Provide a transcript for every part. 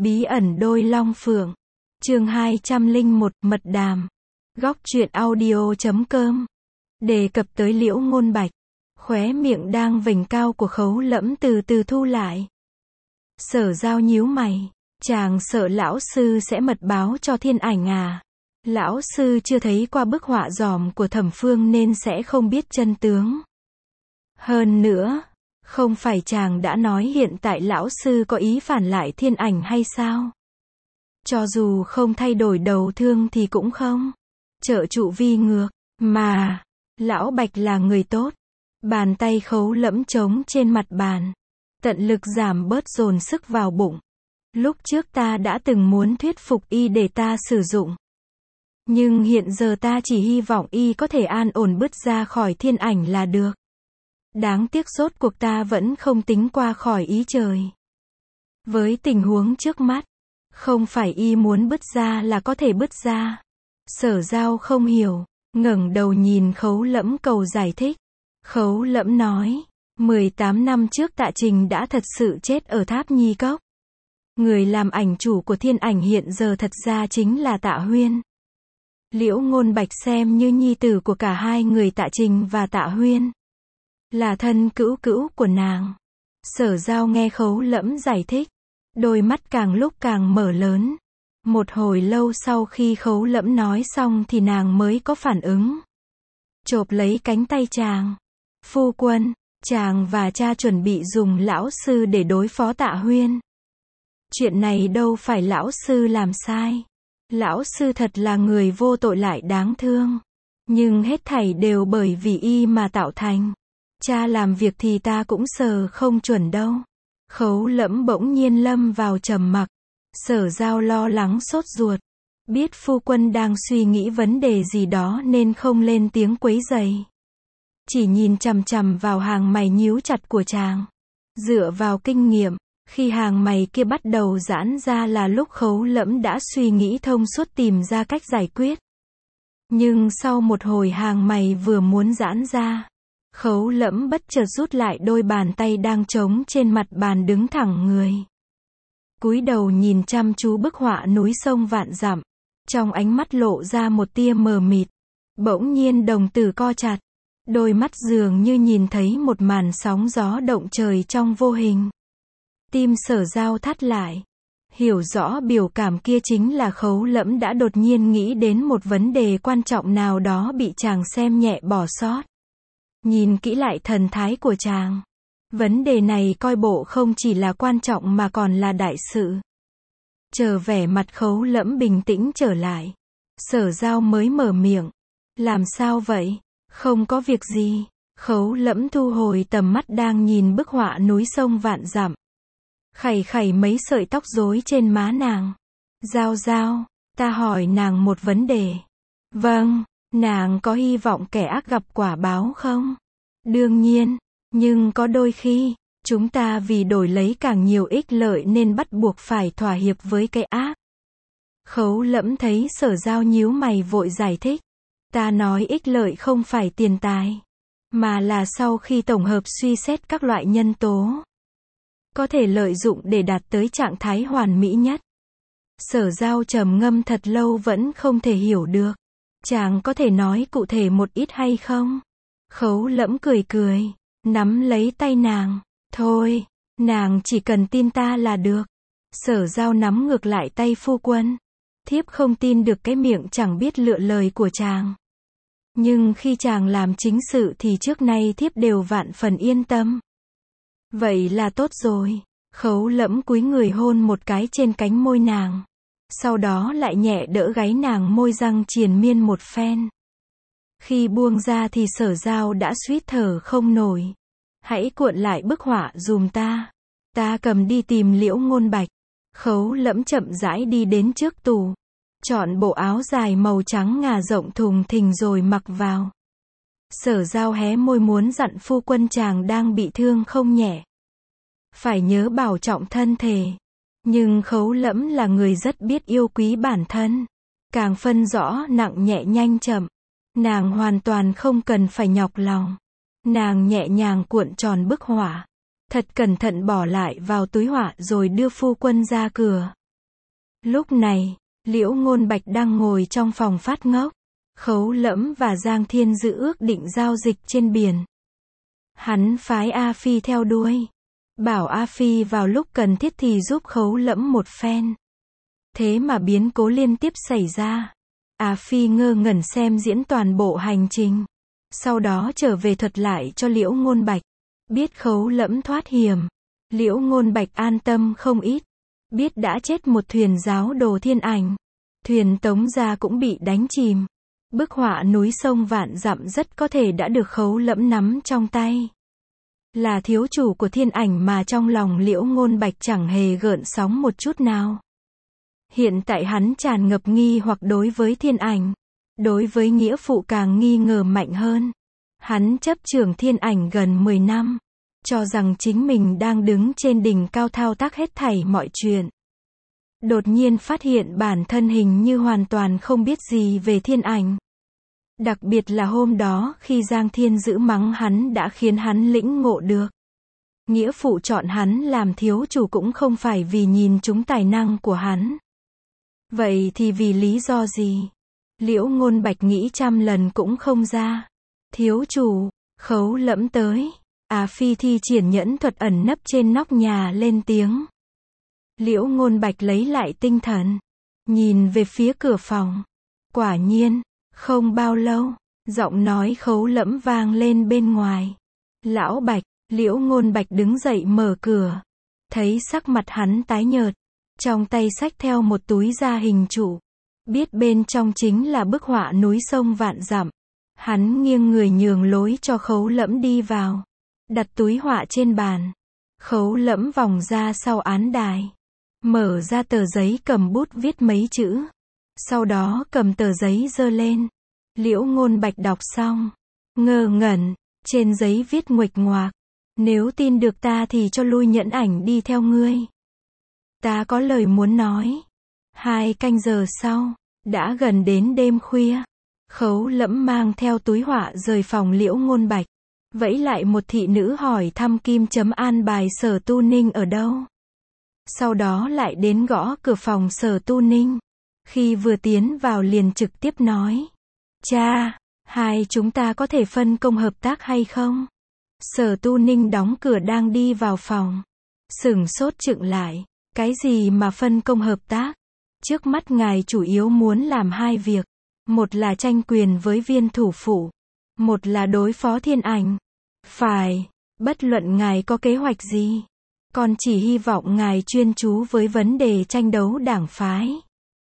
Bí ẩn đôi long phượng. Chương 201, mật đàm. Góc truyện audio.com. Đề cập tới Liễu Ngôn Bạch, khóe miệng đang vểnh cao của Khấu Lẫm từ từ thu lại. Sở Giao nhíu mày, chàng sợ lão sư sẽ mật báo cho Thiên Ảnh à? Lão sư chưa thấy qua bức họa dòm của Thẩm Phương nên sẽ không biết chân tướng. Hơn nữa, không phải chàng đã nói hiện tại lão sư có ý phản lại Thiên Ảnh hay sao? Cho dù không thay đổi đầu thương thì cũng không trợ trụ vi ngược, mà lão Bạch là người tốt. Bàn tay Khấu Lẫm trống trên mặt bàn, tận lực giảm bớt dồn sức vào bụng. Lúc trước ta đã từng muốn thuyết phục y để ta sử dụng, nhưng hiện giờ ta chỉ hy vọng y có thể an ổn bứt ra khỏi Thiên Ảnh là được. Đáng tiếc rốt cuộc ta vẫn không tính qua khỏi ý trời. Với tình huống trước mắt, không phải y muốn bứt ra là có thể bứt ra. Sở Giao không hiểu, ngẩng đầu nhìn Khấu Lẫm cầu giải thích. Khấu Lẫm nói, 18 năm trước Tạ Trình đã thật sự chết ở Tháp Nhi Cốc. Người làm ảnh chủ của Thiên Ảnh hiện giờ thật ra chính là Tạ Huyên. Liễu Ngôn Bạch xem như nhi tử của cả hai người Tạ Trình và Tạ Huyên, là thân cữu cữu của nàng. Sở Giao nghe Khấu Lẫm giải thích, đôi mắt càng lúc càng mở lớn. Một hồi lâu sau khi Khấu Lẫm nói xong thì nàng mới có phản ứng. Chộp lấy cánh tay chàng. Phu quân, chàng và cha chuẩn bị dùng lão sư để đối phó Tạ Huyên. Chuyện này đâu phải lão sư làm sai. Lão sư thật là người vô tội lại đáng thương. Nhưng hết thảy đều bởi vì y mà tạo thành. Cha làm việc thì ta cũng sờ không chuẩn đâu. Khấu Lẫm bỗng nhiên lâm vào trầm mặc. Sở Giao lo lắng sốt ruột. Biết phu quân đang suy nghĩ vấn đề gì đó nên không lên tiếng quấy rầy. Chỉ nhìn chằm chằm vào hàng mày nhíu chặt của chàng. Dựa vào kinh nghiệm, khi hàng mày kia bắt đầu giãn ra là lúc Khấu Lẫm đã suy nghĩ thông suốt tìm ra cách giải quyết. Nhưng sau một hồi hàng mày vừa muốn giãn ra, Khấu Lẫm bất chợt rút lại đôi bàn tay đang trống trên mặt bàn đứng thẳng người. Cúi đầu nhìn chăm chú bức họa núi sông vạn dặm, trong ánh mắt lộ ra một tia mờ mịt. Bỗng nhiên đồng tử co chặt, đôi mắt dường như nhìn thấy một màn sóng gió động trời trong vô hình. Tim Sở Giao thắt lại. Hiểu rõ biểu cảm kia chính là Khấu Lẫm đã đột nhiên nghĩ đến một vấn đề quan trọng nào đó bị chàng xem nhẹ bỏ sót. Nhìn kỹ lại thần thái của chàng, vấn đề này coi bộ không chỉ là quan trọng mà còn là đại sự. Chờ vẻ mặt Khấu Lẫm bình tĩnh trở lại, Sở Giao mới mở miệng. Làm sao vậy? Không có việc gì. Khấu Lẫm thu hồi tầm mắt đang nhìn bức họa núi sông vạn dặm. Khẩy khẩy mấy sợi tóc rối trên má nàng. Giao Giao, ta hỏi nàng một vấn đề. Vâng, nàng có hy vọng kẻ ác gặp quả báo không? Đương nhiên, nhưng có đôi khi, chúng ta vì đổi lấy càng nhiều ích lợi nên bắt buộc phải thỏa hiệp với cái ác. Khấu Lẫm thấy Sở Giao nhíu mày vội giải thích. Ta nói ích lợi không phải tiền tài, mà là sau khi tổng hợp suy xét các loại nhân tố, có thể lợi dụng để đạt tới trạng thái hoàn mỹ nhất. Sở Giao trầm ngâm thật lâu vẫn không thể hiểu được. Chàng có thể nói cụ thể một ít hay không? Khấu Lẫm cười cười, nắm lấy tay nàng. Thôi, nàng chỉ cần tin ta là được. Sở Giao nắm ngược lại tay phu quân. Thiếp không tin được cái miệng chẳng biết lựa lời của chàng. Nhưng khi chàng làm chính sự thì trước nay thiếp đều vạn phần yên tâm. Vậy là tốt rồi. Khấu Lẫm cúi người hôn một cái trên cánh môi nàng. Sau đó lại nhẹ đỡ gáy nàng môi răng triền miên một phen. Khi buông ra thì Sở Giao đã suýt thở không nổi. Hãy cuộn lại bức họa dùm ta. Ta cầm đi tìm Liễu Ngôn Bạch. Khấu Lẫm chậm rãi đi đến trước tủ, chọn bộ áo dài màu trắng ngà rộng thùng thình rồi mặc vào. Sở Giao hé môi muốn dặn phu quân chàng đang bị thương không nhẹ, phải nhớ bảo trọng thân thể. Nhưng Khấu Lẫm là người rất biết yêu quý bản thân, càng phân rõ nặng nhẹ nhanh chậm. Nàng hoàn toàn không cần phải nhọc lòng. Nàng nhẹ nhàng cuộn tròn bức họa, thật cẩn thận bỏ lại vào túi họa rồi đưa phu quân ra cửa. Lúc này, Liễu Ngôn Bạch đang ngồi trong phòng phát ngốc. Khấu Lẫm và Giang Thiên Dự ước định giao dịch trên biển. Hắn phái A Phi theo đuôi. Bảo A Phi vào lúc cần thiết thì giúp Khấu Lẫm một phen. Thế mà biến cố liên tiếp xảy ra. A Phi ngơ ngẩn xem diễn toàn bộ hành trình. Sau đó trở về thuật lại cho Liễu Ngôn Bạch. Biết Khấu Lẫm thoát hiểm. Liễu Ngôn Bạch an tâm không ít. Biết đã chết một thuyền giáo đồ thiên ảnh. Thuyền Tống Gia cũng bị đánh chìm. Bức họa núi sông vạn dặm rất có thể đã được Khấu Lẫm nắm trong tay. Là thiếu chủ của thiên ảnh mà trong lòng Liễu Ngôn Bạch chẳng hề gợn sóng một chút nào. Hiện tại hắn tràn ngập nghi hoặc đối với thiên ảnh. Đối với nghĩa phụ càng nghi ngờ mạnh hơn. Hắn chấp trưởng thiên ảnh gần 10 năm. Cho rằng chính mình đang đứng trên đỉnh cao thao tác hết thảy mọi chuyện. Đột nhiên phát hiện bản thân hình như hoàn toàn không biết gì về thiên ảnh. Đặc biệt là hôm đó khi Giang Thiên Giữ mắng hắn đã khiến hắn lĩnh ngộ được. Nghĩa phụ chọn hắn làm thiếu chủ cũng không phải vì nhìn trúng tài năng của hắn. Vậy thì vì lý do gì? Liễu Ngôn Bạch nghĩ trăm lần cũng không ra. Thiếu chủ, Khấu Lẫm tới. A Phi thi triển nhẫn thuật ẩn nấp trên nóc nhà lên tiếng. Liễu Ngôn Bạch lấy lại tinh thần. Nhìn về phía cửa phòng. Quả nhiên, không bao lâu, giọng nói Khấu Lẫm vang lên bên ngoài. Lão Bạch, Liễu Ngôn Bạch đứng dậy mở cửa. Thấy sắc mặt hắn tái nhợt. Trong tay xách theo một túi da hình trụ. Biết bên trong chính là bức họa núi sông vạn dặm. Hắn nghiêng người nhường lối cho Khấu Lẫm đi vào. Đặt túi họa trên bàn. Khấu Lẫm vòng ra sau án đài. Mở ra tờ giấy cầm bút viết mấy chữ. Sau đó cầm tờ giấy giơ lên. Liễu Ngôn Bạch đọc xong. Ngơ ngẩn. Trên giấy viết nguệch ngoạc. Nếu tin được ta thì cho lui nhẫn ảnh đi theo ngươi. Ta có lời muốn nói. 2 canh giờ sau. Đã gần đến đêm khuya. Khấu Lẫm mang theo túi họa rời phòng Liễu Ngôn Bạch. Vẫy lại một thị nữ hỏi thăm Kim Chấm an bài Sở Tu Ninh ở đâu. Sau đó lại đến gõ cửa phòng Sở Tu Ninh. Khi vừa tiến vào liền trực tiếp nói. Cha, hai chúng ta có thể phân công hợp tác hay không? Sở Tu Ninh đóng cửa đang đi vào phòng. Sửng sốt chựng lại. Cái gì mà phân công hợp tác? Trước mắt ngài chủ yếu muốn làm 2 việc. Một là tranh quyền với viên thủ phủ. Một là đối phó thiên ảnh. Phải, bất luận ngài có kế hoạch gì. Con chỉ hy vọng ngài chuyên chú với vấn đề tranh đấu đảng phái.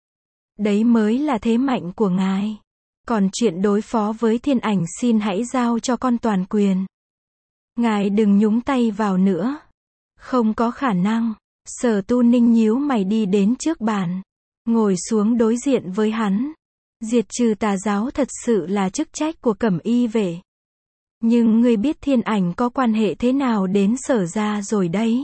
Đấy mới là thế mạnh của ngài. Còn chuyện đối phó với thiên ảnh xin hãy giao cho con toàn quyền. Ngài đừng nhúng tay vào nữa. Không có khả năng. Sở Tu Ninh nhíu mày đi đến trước bàn. Ngồi xuống đối diện với hắn. Diệt trừ tà giáo thật sự là chức trách của Cẩm Y vệ. Nhưng ngươi biết thiên ảnh có quan hệ thế nào đến Sở gia rồi đấy.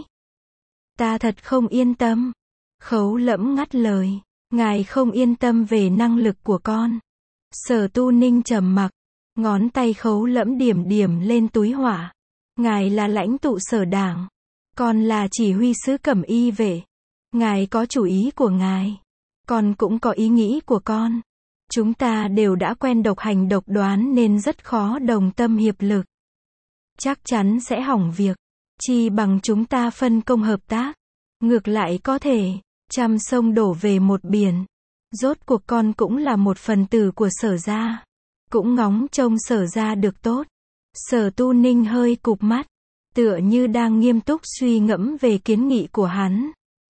Ta thật không yên tâm. Khấu Lẫm ngắt lời. Ngài không yên tâm về năng lực của con. Sở Tu Ninh trầm mặc. Ngón tay Khấu Lẫm điểm điểm lên túi họa. Ngài là lãnh tụ Sở đảng. Con là chỉ huy sứ Cẩm Y vệ. Ngài có chủ ý của ngài. Con cũng có ý nghĩ của con. Chúng ta đều đã quen độc hành độc đoán nên rất khó đồng tâm hiệp lực. Chắc chắn sẽ hỏng việc. Chi bằng chúng ta phân công hợp tác. Ngược lại có thể, trăm sông đổ về một biển. Rốt cuộc con cũng là một phần tử của Sở gia. Cũng ngóng trông Sở gia được tốt. Sở Tu Ninh hơi cụp mắt. Tựa như đang nghiêm túc suy ngẫm về kiến nghị của hắn.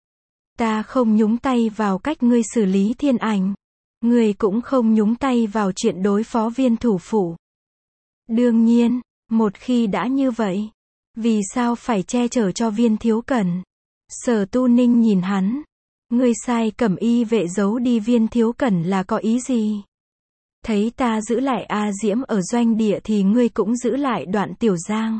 Ta không nhúng tay vào cách ngươi xử lý thiên ảnh. Ngươi cũng không nhúng tay vào chuyện đối phó viên thủ phủ. Đương nhiên, một khi đã như vậy, vì sao phải che chở cho viên thiếu cẩn? Sở Tu Ninh nhìn hắn. Ngươi sai Cẩm Y vệ giấu đi viên thiếu cẩn là có ý gì? Thấy ta giữ lại A Diễm ở doanh địa thì ngươi cũng giữ lại Đoạn Tiểu Giang.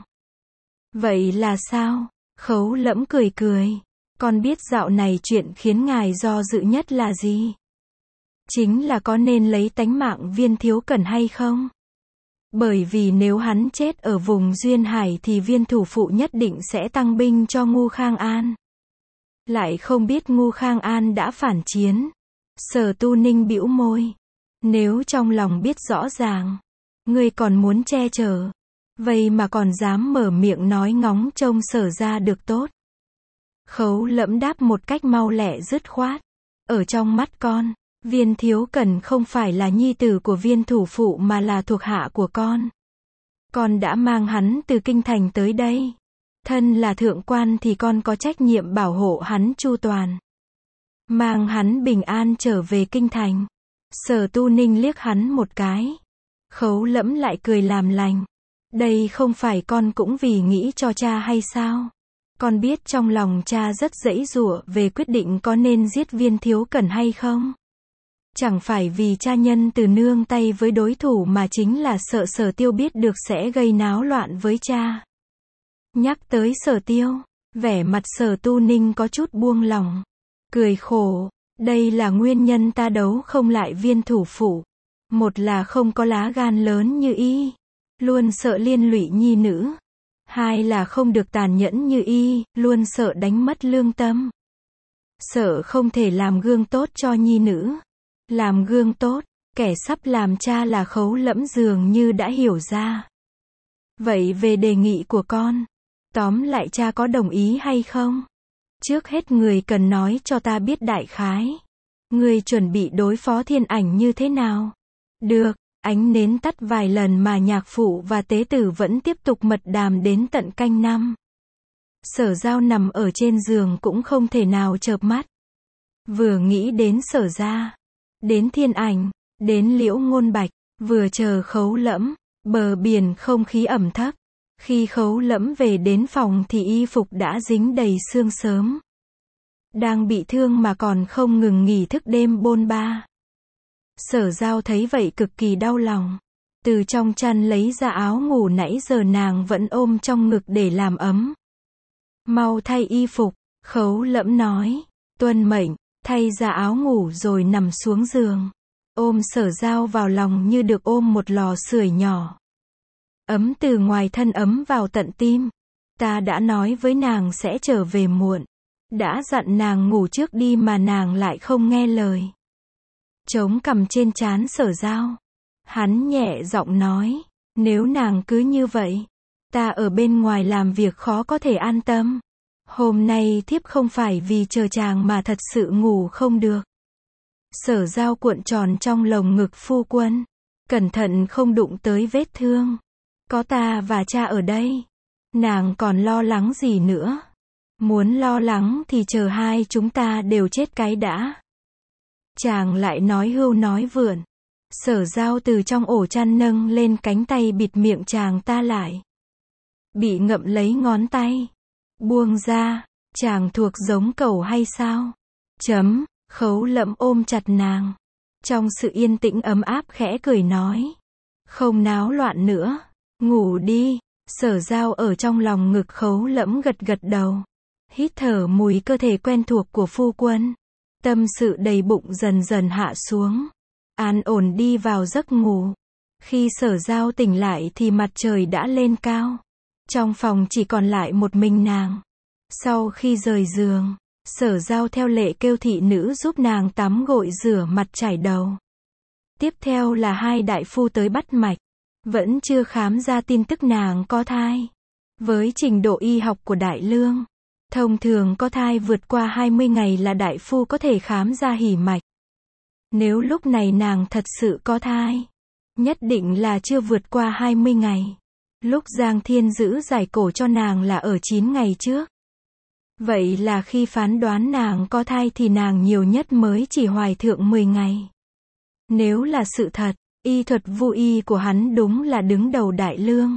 Vậy là sao? Khấu Lẫm cười cười. Con biết dạo này chuyện khiến ngài do dự nhất là gì? Chính là có nên lấy tánh mạng viên thiếu cẩn hay không? Bởi vì nếu hắn chết ở vùng Duyên Hải thì viên thủ phụ nhất định sẽ tăng binh cho Ngu Khang An. Lại không biết Ngu Khang An đã phản chiến. Sở Tu Ninh bĩu môi. Nếu trong lòng biết rõ ràng, ngươi còn muốn che chở, vậy mà còn dám mở miệng nói ngóng trông Sở gia được tốt. Khấu Lẫm đáp một cách mau lẹ dứt khoát. Ở trong mắt con, Viên Thiếu Cần không phải là nhi tử của Viên thủ phụ mà là thuộc hạ của con. Con đã mang hắn từ kinh thành tới đây. Thân là thượng quan thì con có trách nhiệm bảo hộ hắn chu toàn. Mang hắn bình an trở về kinh thành. Sở Tu Ninh liếc hắn một cái. Khấu Lẫm lại cười làm lành. Đây không phải con cũng vì nghĩ cho cha hay sao? Con biết trong lòng cha rất giãy giụa về quyết định có nên giết Viên Thiếu Cần hay không? Chẳng phải vì cha nhân từ nương tay với đối thủ mà chính là sợ Sở Tiêu biết được sẽ gây náo loạn với cha. Nhắc tới Sở Tiêu, vẻ mặt Sở Tu Ninh có chút buông lỏng. Cười khổ, đây là nguyên nhân ta đấu không lại Viên thủ phụ. Một là không có lá gan lớn như y, luôn sợ liên lụy nhi nữ. Hai là không được tàn nhẫn như y, luôn sợ đánh mất lương tâm. Sợ không thể làm gương tốt cho nhi nữ. Làm gương tốt, kẻ sắp làm cha là Khấu Lẫm dường như đã hiểu ra. Vậy về đề nghị của con, tóm lại cha có đồng ý hay không? Trước hết người cần nói cho ta biết đại khái. Người chuẩn bị đối phó Thiên Ảnh như thế nào? Được, ánh nến tắt vài lần mà nhạc phụ và tế tử vẫn tiếp tục mật đàm đến tận canh năm. Sở Giao nằm ở trên giường cũng không thể nào chợp mắt. Vừa nghĩ đến Sở gia, đến Thiên Ảnh, đến Liễu Ngôn Bạch, vừa chờ Khấu Lẫm, bờ biển không khí ẩm thấp. Khi Khấu Lẫm về đến phòng thì y phục đã dính đầy sương sớm. Đang bị thương mà còn không ngừng nghỉ thức đêm bôn ba. Sở Giao thấy vậy cực kỳ đau lòng. Từ trong chăn lấy ra áo ngủ nãy giờ nàng vẫn ôm trong ngực để làm ấm. Mau thay y phục, Khấu Lẫm nói. Tuân mệnh, thay ra áo ngủ rồi nằm xuống giường. Ôm Sở Giao vào lòng như được ôm một lò sưởi nhỏ. Ấm từ ngoài thân ấm vào tận tim. Ta đã nói với nàng sẽ trở về muộn. Đã dặn nàng ngủ trước đi mà nàng lại không nghe lời. Chống cằm trên trán Sở Giao. Hắn nhẹ giọng nói. Nếu nàng cứ như vậy, ta ở bên ngoài làm việc khó có thể an tâm. Hôm nay thiếp không phải vì chờ chàng mà thật sự ngủ không được. Sở Giao cuộn tròn trong lồng ngực phu quân. Cẩn thận không đụng tới vết thương. Có ta và cha ở đây. Nàng còn lo lắng gì nữa? Muốn lo lắng thì chờ hai chúng ta đều chết cái đã. Chàng lại nói hưu nói vượn. Sở Giao từ trong ổ chăn nâng lên cánh tay bịt miệng chàng ta lại. Bị ngậm lấy ngón tay. Buông ra, chàng thuộc giống cẩu hay sao? Khấu Lẫm ôm chặt nàng. Trong sự yên tĩnh ấm áp khẽ cười nói. Không náo loạn nữa. Ngủ đi. Sở Giao ở trong lòng ngực Khấu Lẫm gật gật đầu. Hít thở mùi cơ thể quen thuộc của phu quân. Tâm sự đầy bụng dần dần hạ xuống. An ổn đi vào giấc ngủ. Khi Sở Giao tỉnh lại thì mặt trời đã lên cao. Trong phòng chỉ còn lại một mình nàng. Sau khi rời giường, Sở Giao theo lệ kêu thị nữ giúp nàng tắm gội rửa mặt chải đầu. Tiếp theo là hai đại phu tới bắt mạch. Vẫn chưa khám ra tin tức nàng có thai. Với trình độ y học của Đại Lương, thông thường có thai vượt qua 20 ngày là đại phu có thể khám ra hỉ mạch. Nếu lúc này nàng thật sự có thai, nhất định là chưa vượt qua 20 ngày. Lúc Giang Thiên giữ giải cổ cho nàng là ở 9 ngày trước. Vậy là khi phán đoán nàng có thai thì nàng nhiều nhất mới chỉ hoài thượng 10 ngày. Nếu là sự thật, y thuật vu y của hắn đúng là đứng đầu Đại Lương.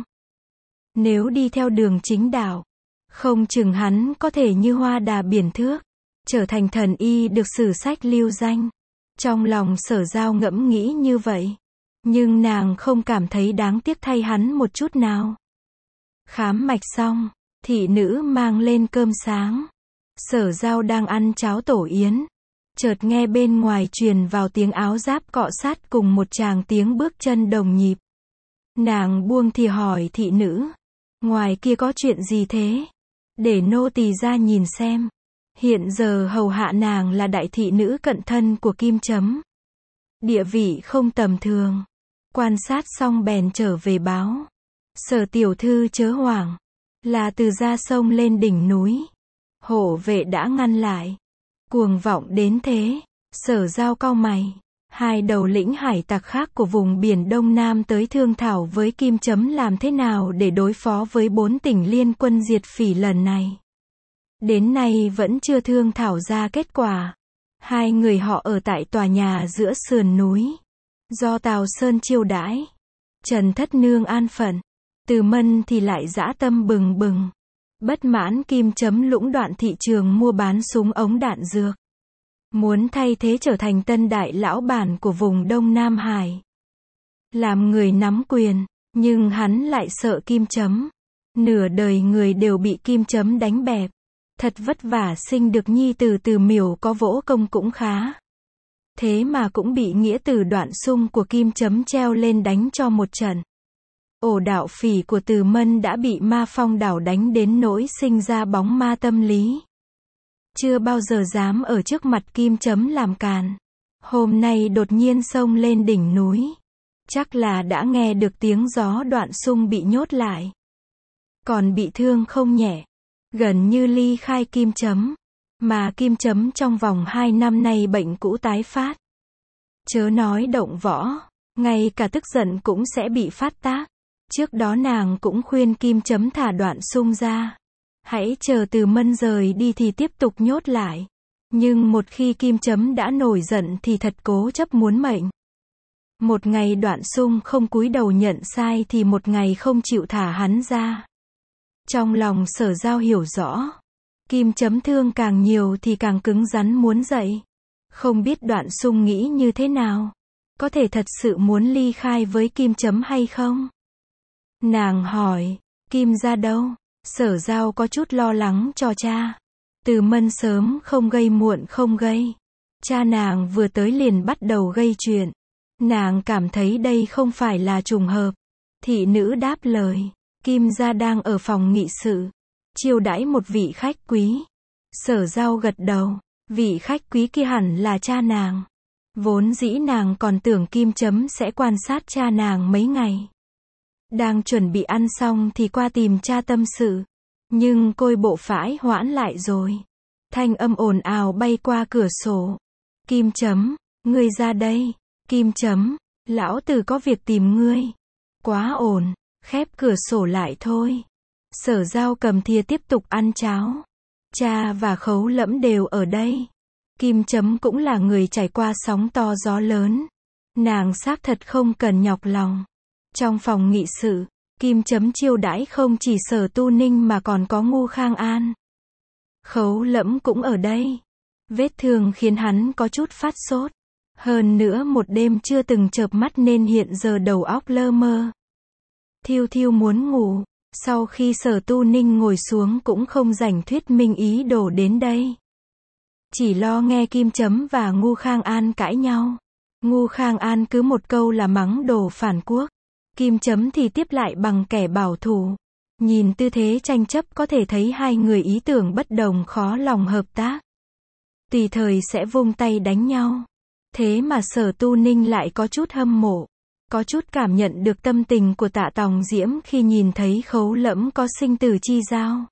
Nếu đi theo đường chính đạo, không chừng hắn có thể như hoa đà biển thước, trở thành thần y được sử sách lưu danh. Trong lòng Sở Giao ngẫm nghĩ như vậy. Nhưng nàng không cảm thấy đáng tiếc thay hắn một chút nào. Khám mạch xong, thị nữ mang lên cơm sáng. Sở Giao đang ăn cháo tổ yến. Chợt nghe bên ngoài truyền vào tiếng áo giáp cọ sát cùng một tràng tiếng bước chân đồng nhịp. Nàng buông thì hỏi thị nữ. Ngoài kia có chuyện gì thế? Để nô tỳ ra nhìn xem. Hiện giờ hầu hạ nàng là đại thị nữ cận thân của Kim Chấm. Địa vị không tầm thường. Quan sát xong bèn trở về báo. Sở tiểu thư chớ hoảng. Là từ ra sông lên đỉnh núi. Hộ vệ đã ngăn lại. Cuồng vọng đến thế. Sở Giao cau mày. Hai đầu lĩnh hải tặc khác của vùng biển Đông Nam tới thương thảo với Kim Chấm làm thế nào để đối phó với 4 tỉnh liên quân diệt phỉ lần này. Đến nay vẫn chưa thương thảo ra kết quả. Hai người họ ở tại tòa nhà giữa sườn núi. Do Tào Sơn chiêu đãi. Trần Thất Nương an phận. Từ Mân thì lại dã tâm bừng bừng. Bất mãn Kim Chấm lũng đoạn thị trường mua bán súng ống đạn dược. Muốn thay thế trở thành tân đại lão bản của vùng Đông Nam Hải. Làm người nắm quyền, nhưng hắn lại sợ Kim Chấm. Nửa đời người đều bị Kim Chấm đánh bẹp. Thật vất vả sinh được nhi tử từ miểu có vỗ công cũng khá. Thế mà cũng bị nghĩa tử Đoạn Sung của Kim Chấm treo lên đánh cho một trận. Ổ đạo phỉ của Từ Mân đã bị Ma Phong đảo đánh đến nỗi sinh ra bóng ma tâm lý. Chưa bao giờ dám ở trước mặt Kim Chấm làm càn. Hôm nay đột nhiên xông lên đỉnh núi. Chắc là đã nghe được tiếng gió Đoạn Sung bị nhốt lại. Còn bị thương không nhẹ. Gần như ly khai Kim Chấm. Mà Kim Chấm trong vòng 2 năm nay bệnh cũ tái phát. Chớ nói động võ. Ngay cả tức giận cũng sẽ bị phát tác. Trước đó nàng cũng khuyên Kim Chấm thả Đoạn Sung ra. Hãy chờ Từ Mân rời đi thì tiếp tục nhốt lại. Nhưng một khi Kim Chấm đã nổi giận thì thật cố chấp muốn mệnh. Một ngày Đoạn Sung không cúi đầu nhận sai thì một ngày không chịu thả hắn ra. Trong lòng Sở Giao hiểu rõ. Kim Chấm thương càng nhiều thì càng cứng rắn muốn dậy. Không biết Đoạn Sung nghĩ như thế nào. Có thể thật sự muốn ly khai với Kim Chấm hay không? Nàng hỏi, Kim ra đâu? Sở Giao có chút lo lắng cho cha. Từ Mân sớm không gây muộn không gây. Cha nàng vừa tới liền bắt đầu gây chuyện. Nàng cảm thấy đây không phải là trùng hợp. Thị nữ đáp lời, Kim gia đang ở phòng nghị sự. Chiêu đãi một vị khách quý. Sở Giao gật đầu. Vị khách quý kia hẳn là cha nàng. Vốn dĩ nàng còn tưởng Kim Chấm sẽ quan sát cha nàng mấy ngày. Đang chuẩn bị ăn xong thì qua tìm cha tâm sự. Nhưng côi bộ phãi hoãn lại rồi. Thanh âm ồn ào bay qua cửa sổ. Kim Chấm, ngươi ra đây. Kim Chấm, lão tử có việc tìm ngươi. Quá ồn, khép cửa sổ lại thôi. Sở Giao cầm thìa tiếp tục ăn cháo. Cha và Khấu Lẫm đều ở đây. Kim Chấm cũng là người trải qua sóng to gió lớn. Nàng xác thật không cần nhọc lòng. Trong phòng nghị sự, Kim Chấm chiêu đãi không chỉ Sở Tu Ninh mà còn có Ngu Khang An. Khấu Lẫm cũng ở đây. Vết thương khiến hắn có chút phát sốt. Hơn nữa một đêm chưa từng chợp mắt nên hiện giờ đầu óc lơ mơ. Thiêu Thiêu muốn ngủ. Sau khi Sở Tu Ninh ngồi xuống cũng không rảnh thuyết minh ý đồ đến đây. Chỉ lo nghe Kim Chấm và Ngu Khang An cãi nhau. Ngu Khang An cứ một câu là mắng đồ phản quốc. Kim Chấm thì tiếp lại bằng kẻ bảo thủ. Nhìn tư thế tranh chấp có thể thấy hai người ý tưởng bất đồng khó lòng hợp tác. Tùy thời sẽ vung tay đánh nhau. Thế mà Sở Tu Ninh lại có chút hâm mộ. Có chút cảm nhận được tâm tình của Tạ Tòng Diễm khi nhìn thấy Khấu Lẫm có sinh tử chi giao.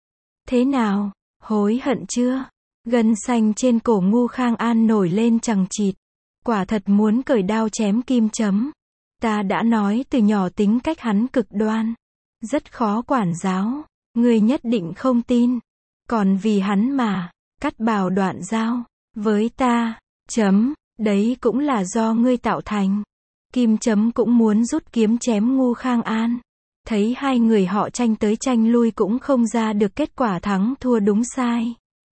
Thế nào, hối hận chưa? Gân xanh trên cổ Ngu Khang An nổi lên chằng chịt. Quả thật muốn cởi đao chém Kim Chấm. Ta đã nói từ nhỏ tính cách hắn cực đoan. Rất khó quản giáo. Ngươi nhất định không tin. Còn vì hắn mà, cắt bào đoạn dao. Với ta, Chấm, đấy cũng là do ngươi tạo thành. Kim Chấm cũng muốn rút kiếm chém Ngu Khang An. Thấy hai người họ tranh tới tranh lui cũng không ra được kết quả thắng thua đúng sai.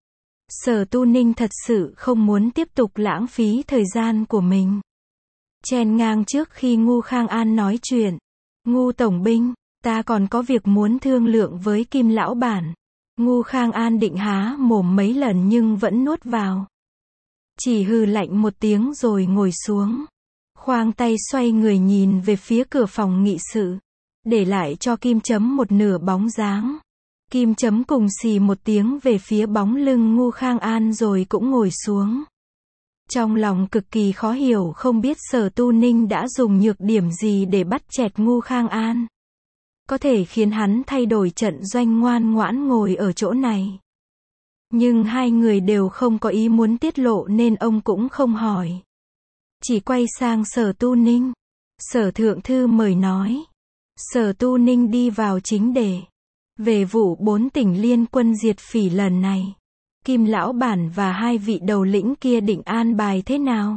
Sở Tu Ninh thật sự không muốn tiếp tục lãng phí thời gian của mình. Chen ngang trước khi Ngu Khang An nói chuyện. Ngu tổng binh, ta còn có việc muốn thương lượng với Kim lão bản. Ngu Khang An định há mồm mấy lần nhưng vẫn nuốt vào. Chỉ hừ lạnh một tiếng rồi ngồi xuống. Khoang tay xoay người nhìn về phía cửa phòng nghị sự. Để lại cho Kim Chấm một nửa bóng dáng. Kim chấm cùng xì một tiếng về phía bóng lưng Ngu Khang An rồi cũng ngồi xuống. Trong lòng cực kỳ khó hiểu không biết Sở Tu Ninh đã dùng nhược điểm gì để bắt chẹt Ngu Khang An. Có thể khiến hắn thay đổi trận doanh ngoan ngoãn ngồi ở chỗ này. Nhưng hai người đều không có ý muốn tiết lộ nên ông cũng không hỏi. Chỉ quay sang Sở Tu Ninh. Sở thượng thư mời nói. Sở Tu Ninh đi vào chính đề. Về vụ 4 tỉnh liên quân diệt phỉ lần này, Kim lão bản và 2 vị đầu lĩnh kia định an bài thế nào?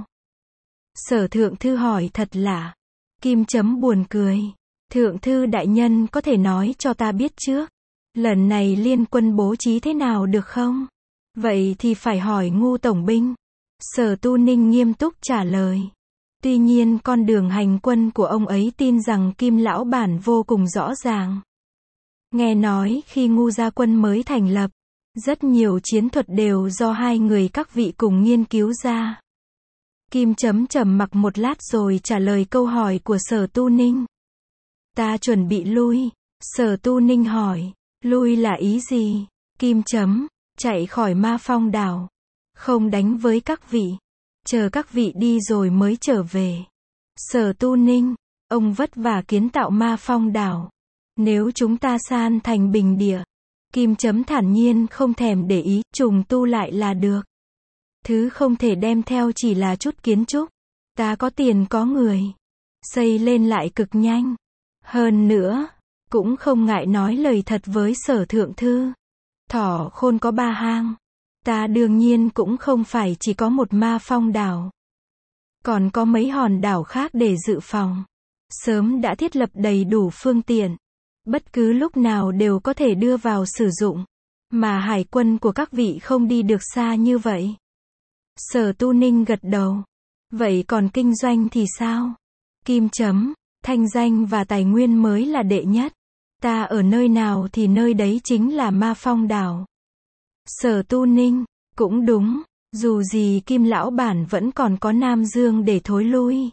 Sở thượng thư hỏi thật lạ. Kim chấm buồn cười. Thượng thư đại nhân có thể nói cho ta biết trước. Lần này liên quân bố trí thế nào được không? Vậy thì phải hỏi Ngu tổng binh. Sở Tu Ninh nghiêm túc trả lời. Tuy nhiên con đường hành quân của ông ấy tin rằng Kim lão bản vô cùng rõ ràng. Nghe nói khi Ngu gia quân mới thành lập, rất nhiều chiến thuật đều do 2 người các vị cùng nghiên cứu ra. Kim chấm trầm mặc một lát rồi trả lời câu hỏi của Sở Tu Ninh. Ta chuẩn bị lui. Sở Tu Ninh hỏi. Lui là ý gì? Kim chấm. Chạy khỏi Ma Phong đảo. Không đánh với các vị. Chờ các vị đi rồi mới trở về. Sở Tu Ninh. Ông vất vả kiến tạo Ma Phong đảo. Nếu chúng ta san thành bình địa. Kim chấm thản nhiên không thèm để ý, trùng tu lại là được. Thứ không thể đem theo chỉ là chút kiến trúc. Ta có tiền có người. Xây lên lại cực nhanh. Hơn nữa, cũng không ngại nói lời thật với Sở thượng thư. Thỏ khôn có 3 hang. Ta đương nhiên cũng không phải chỉ có một Ma Phong đảo. Còn có mấy hòn đảo khác để dự phòng. Sớm đã thiết lập đầy đủ phương tiện. Bất cứ lúc nào đều có thể đưa vào sử dụng. Mà hải quân của các vị không đi được xa như vậy. Sở Tu Ninh gật đầu. Vậy còn kinh doanh thì sao? Kim chấm. Thanh danh và tài nguyên mới là đệ nhất. Ta ở nơi nào thì nơi đấy chính là Ma Phong đảo. Sở Tu Ninh. Cũng đúng. Dù gì Kim lão bản vẫn còn có Nam Dương để thối lui.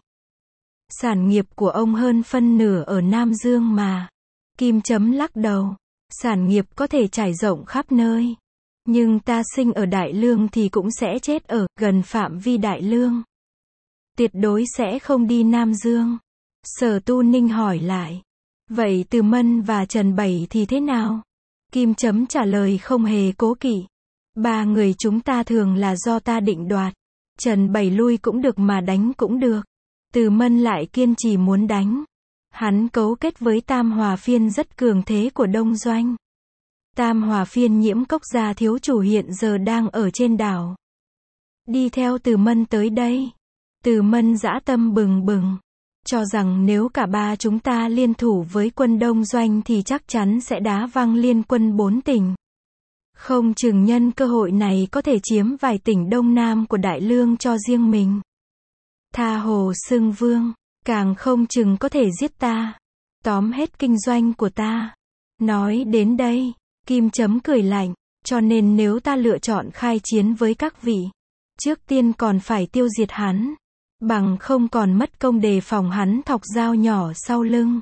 Sản nghiệp của ông hơn phân nửa ở Nam Dương mà. Kim chấm lắc đầu. Sản nghiệp có thể trải rộng khắp nơi. Nhưng ta sinh ở Đại Lương thì cũng sẽ chết ở gần phạm vi Đại Lương. Tuyệt đối sẽ không đi Nam Dương. Sở Tu Ninh hỏi lại. Vậy Từ Mân và Trần Bảy thì thế nào? Kim chấm trả lời không hề cố kỵ. 3 người chúng ta thường là do ta định đoạt. Trần Bảy lui cũng được mà đánh cũng được. Từ Mân lại kiên trì muốn đánh. Hắn cấu kết với Tam Hòa Phiên rất cường thế của Đông Doanh. Tam Hòa Phiên Nhiễm Cốc gia thiếu chủ hiện giờ đang ở trên đảo. Đi theo Từ Mân tới đây. Từ Mân dã tâm bừng bừng. Cho rằng nếu cả 3 chúng ta liên thủ với quân Đông Doanh thì chắc chắn sẽ đá văng liên quân 4 tỉnh. Không chừng nhân cơ hội này có thể chiếm vài tỉnh Đông Nam của Đại Lương cho riêng mình. Tha hồ xưng vương. Càng không chừng có thể giết ta. Tóm hết kinh doanh của ta. Nói đến đây, Kim chấm cười lạnh. Cho nên nếu ta lựa chọn khai chiến với các vị, trước tiên còn phải tiêu diệt hắn. Bằng không còn mất công đề phòng hắn thọc dao nhỏ sau lưng.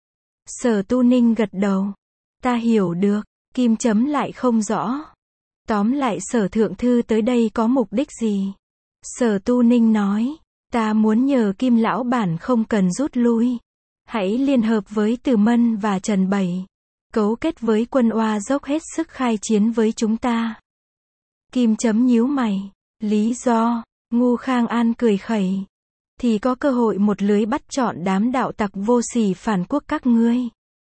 Sở Tu Ninh gật đầu. Ta hiểu được. Kim chấm lại không rõ. Tóm lại Sở thượng thư tới đây có mục đích gì? Sở Tu Ninh nói. Ta muốn nhờ Kim lão bản không cần rút lui. Hãy liên hợp với Từ Mân và Trần Bảy. Cấu kết với quân Oa dốc hết sức khai chiến với chúng ta. Kim chấm nhíu mày. Lý do? Ngu Khang An cười khẩy. Thì có cơ hội một lưới bắt trọn đám đạo tặc vô sỉ phản quốc các ngươi.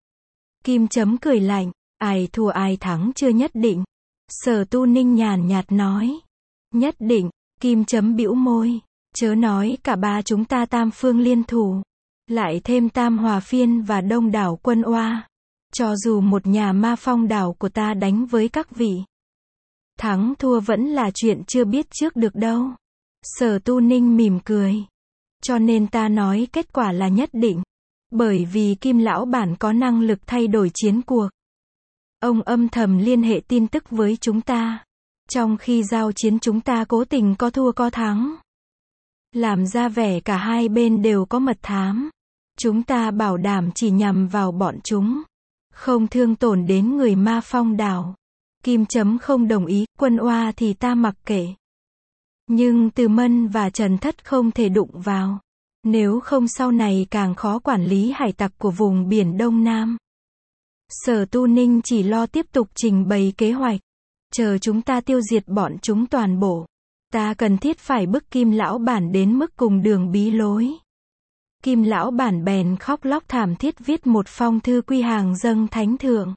Kim chấm cười lạnh. Ai thua ai thắng chưa nhất định. Sở Tu Ninh nhàn nhạt nói. Nhất định. Kim chấm bĩu môi. Chớ nói cả 3 chúng ta tam phương liên thủ. Lại thêm Tam Hòa Phiên và đông đảo quân Oa. Cho dù một nhà Ma Phong đảo của ta đánh với các vị. Thắng thua vẫn là chuyện chưa biết trước được đâu. Sở Tu Ninh mỉm cười. Cho nên ta nói kết quả là nhất định. Bởi vì Kim lão bản có năng lực thay đổi chiến cuộc. Ông âm thầm liên hệ tin tức với chúng ta. Trong khi giao chiến chúng ta cố tình có thua có thắng. Làm ra vẻ cả hai bên đều có mật thám. Chúng ta bảo đảm chỉ nhằm vào bọn chúng. không thương tổn đến người Ma Phong đảo. Kim chấm không đồng ý, Quân Oa thì ta mặc kệ. Nhưng Từ Mân và Trần Thất không thể đụng vào. Nếu không sau này càng khó quản lý hải tặc của vùng biển Đông Nam. Sở Tu Ninh chỉ lo tiếp tục trình bày kế hoạch. Chờ chúng ta tiêu diệt bọn chúng toàn bộ. Ta cần thiết phải bức Kim lão bản đến mức cùng đường bí lối. Kim lão bản bèn khóc lóc thảm thiết viết một phong thư quy hàng dâng thánh thượng.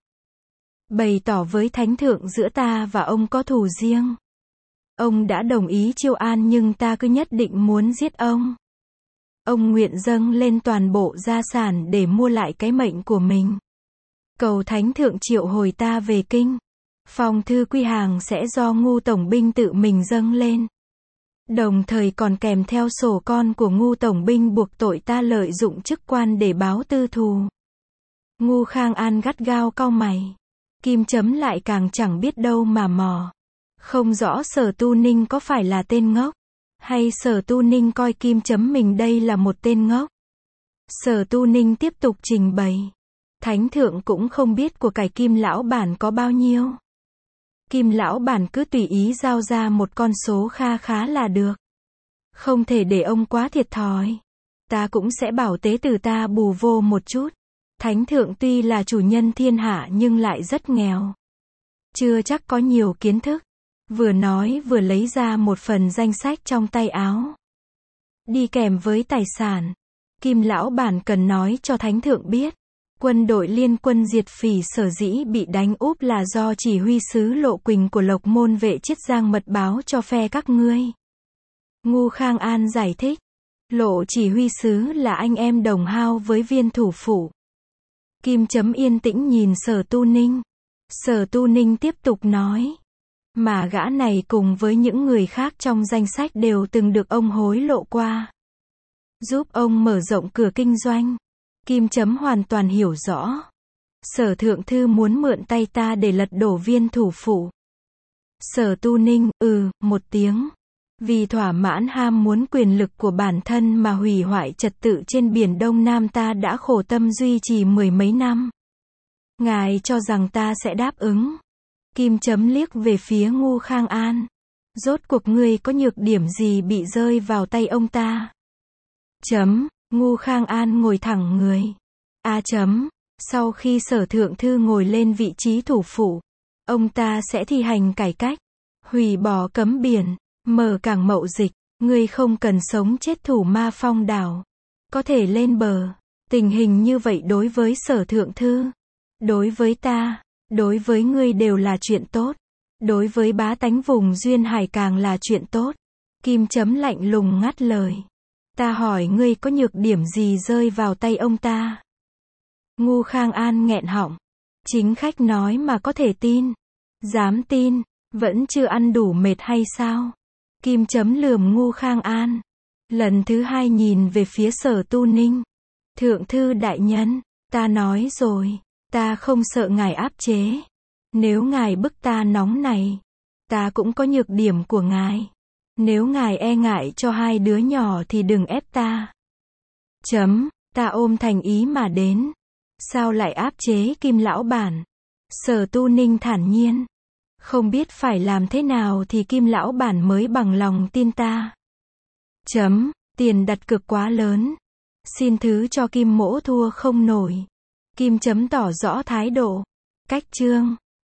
Bày tỏ với thánh thượng giữa ta và ông có thù riêng. Ông đã đồng ý chiêu an nhưng ta cứ nhất định muốn giết ông. Ông nguyện dâng lên toàn bộ gia sản để mua lại cái mệnh của mình. Cầu thánh thượng triệu hồi ta về kinh. Phong thư quy hàng sẽ do Ngu tổng binh tự mình dâng lên. Đồng thời còn kèm theo sổ con của Ngu tổng binh buộc tội ta lợi dụng chức quan để báo tư thù. Ngu Khang An gắt gao cau mày. Kim chấm lại càng chẳng biết đâu mà mò. Không rõ Sở Tu Ninh có phải là tên ngốc, hay Sở Tu Ninh coi Kim chấm mình đây là một tên ngốc. Sở Tu Ninh tiếp tục trình bày. Thánh thượng cũng không biết của cải Kim lão bản có bao nhiêu. Kim lão bản cứ tùy ý giao ra một con số kha khá là được. Không thể để ông quá thiệt thòi. Ta cũng sẽ bảo tế tử ta bù vô một chút. Thánh thượng tuy là chủ nhân thiên hạ nhưng lại rất nghèo. Chưa chắc có nhiều kiến thức. Vừa nói vừa lấy ra một phần danh sách trong tay áo. Đi kèm với tài sản. Kim lão bản cần nói cho thánh thượng biết. Quân đội liên quân diệt phỉ sở dĩ bị đánh úp là do chỉ huy sứ Lộ Quỳnh của Lộc Môn vệ Chiết Giang mật báo cho phe các ngươi. Ngu Khang An giải thích. Lộ chỉ huy sứ là anh em đồng hao với Viên thủ phủ. Kim chấm yên tĩnh nhìn Sở Tu Ninh. Sở Tu Ninh tiếp tục nói. Mà gã này cùng với những người khác trong danh sách đều từng được ông hối lộ qua. Giúp ông mở rộng cửa kinh doanh. Kim chấm hoàn toàn hiểu rõ. Sở thượng thư muốn mượn tay ta để lật đổ Viên thủ phủ. Sở Tu Ninh, một tiếng. Vì thỏa mãn ham muốn quyền lực của bản thân mà hủy hoại trật tự trên biển Đông Nam ta đã khổ tâm duy trì mười mấy năm. Ngài cho rằng ta sẽ đáp ứng. Kim chấm liếc về phía Ngu Khang An. Rốt cuộc ngươi có nhược điểm gì bị rơi vào tay ông ta? Ngu Khang An ngồi thẳng người. Sau khi Sở thượng thư ngồi lên vị trí thủ phủ, ông ta sẽ thi hành cải cách, hủy bỏ cấm biển, mở cảng mậu dịch. Ngươi không cần sống chết thủ Ma Phong đảo, có thể lên bờ. Tình hình như vậy đối với Sở thượng thư, đối với ta, đối với ngươi đều là chuyện tốt. Đối với bá tánh vùng duyên hải càng là chuyện tốt. Kim chấm lạnh lùng ngắt lời. Ta hỏi ngươi có nhược điểm gì rơi vào tay ông ta? Ngu Khang An nghẹn họng. Chính khách nói mà có thể tin. Dám tin, vẫn chưa ăn đủ mệt hay sao? Kim chấm lườm Ngu Khang An. Lần thứ hai nhìn về phía Sở Tu Ninh. Thượng thư đại nhân, ta nói rồi, ta không sợ ngài áp chế. Nếu ngài bức ta nóng này, ta cũng có nhược điểm của ngài. Nếu ngài e ngại cho hai đứa nhỏ thì đừng ép ta. Ta ôm thành ý mà đến. Sao lại áp chế Kim lão bản? Sở Tu Ninh thản nhiên. Không biết phải làm thế nào thì Kim lão bản mới bằng lòng tin ta. Tiền đặt cược quá lớn. Xin thứ cho Kim mỗ thua không nổi. Kim tỏ rõ thái độ. Cách chương